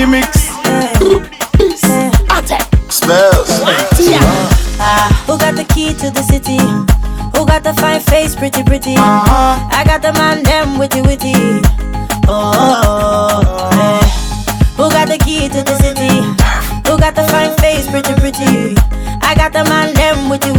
remix. Smells. Who got the key to the city? Who got the fine face, pretty? I got the man, them witty. Who got the key to the city? Who got the fine face, pretty? I got the man, them witty.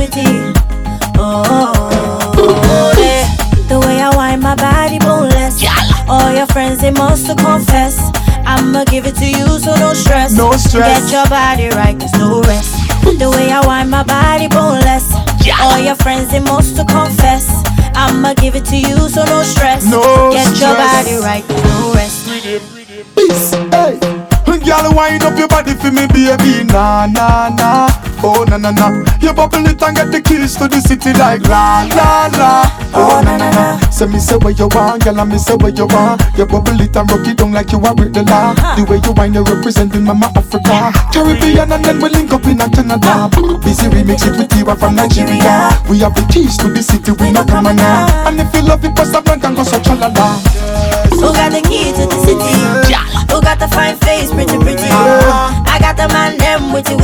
The way I wind my body boneless. All your friends, they must to confess. I'ma give it to you, so no stress. No stress. Get your body right, there's no rest. The way I wind my body boneless. All your friends, they must to confess. I'ma give it to you, so no stress. No Get stress. your body right, there's no rest. Peace. Hey. Girl, wind up your body for me, baby. Nah. Oh, nah. You bubble it and get the keys to the city like la. Oh, nah. So me say what you want, girl, and me say what you want. You bubble it and rock it down like you are with the law. The way you wind, you representing Mama Africa. Caribbean and then we link up in Canada. Busy remix it with Tiwa from Nigeria. We have the keys to the city, we no come now. And if you love it, pass up and go so chalala. Who got the key to the city? Who got the fine face, pretty? I got the man, them witty.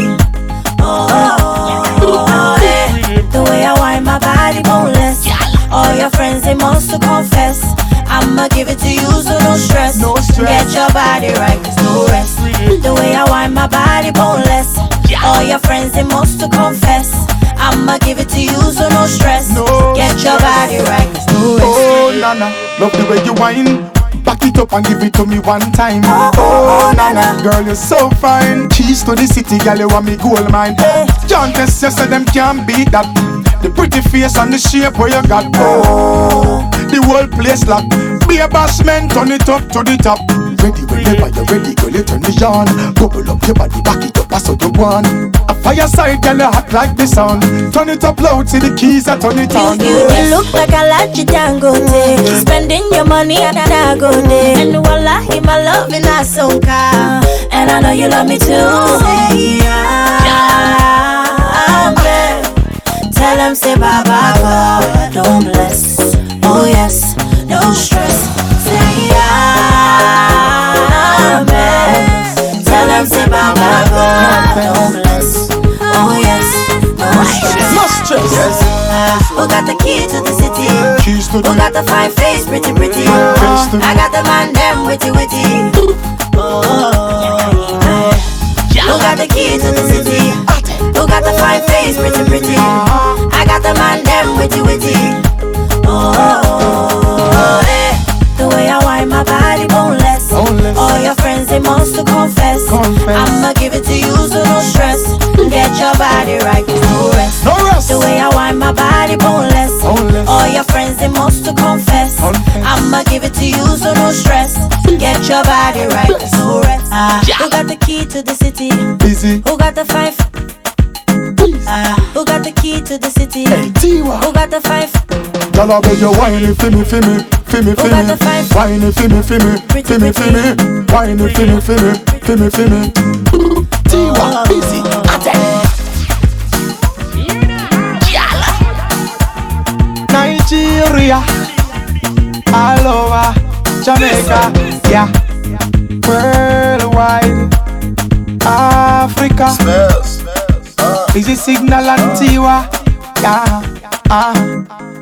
The way I wind my body boneless. All your friends, they must to confess. I'ma give it to you, so no stress. No stress. Get your body right, there's no rest. The way I wind my body boneless. All your friends, they must to confess. I'ma give it to you, so no stress. No Get your body right, there's no rest. Oh, Nana, love the way you whine. Back it up and give it to me one time. Oh, Nana, girl, you're so fine. Keys to the city, girl, you want me gold mine. John Tess, you say them can't beat that. The pretty face and the shape where you got. Oh, the whole place locked. Be a boss man, turn it up to the top. Ready whenever you're ready, girl, you turn me on. Bubble up your body, back it up, that's what you want. A fireside, girl, you hot like the sun. Turn it up loud, see the keys, I turn it on. You look like a lot you Dangote. Spending your money at a go day. And wallahi, my love in a soca. And I know you love me too. Say amen. Tell them say Baba God, don't bless. Oh yes, no stress. Say amen. Tell them say Baba God, don't bless. Oh yes, no stress. No stress. Who got the key to the city? Keys to Who the got the fine face, pretty? I got the man, them witty. Who got the key to the city? Who got the fine face, pretty? I got the man, them witty. The way I wind my body boneless. All your friends, they must to confess. I'ma give it to you, so no stress. Get your body right, no rest. The way I wind my body boneless. All your friends, they must to confess. I'ma give it to you, so no stress. Get your body right, no rest. Who got the key to the city? Busy. Who got the five? Who got the key to the city? Hey, Tiwa. Who got the five? Girl, I beg you whine it for me. Who got the five? Whine it for me. Whine it for me. Tiwa, busy. Nigeria, all over Jamaica, yeah. Worldwide, Africa. Smells. Busy Signal and Tiwa, yeah.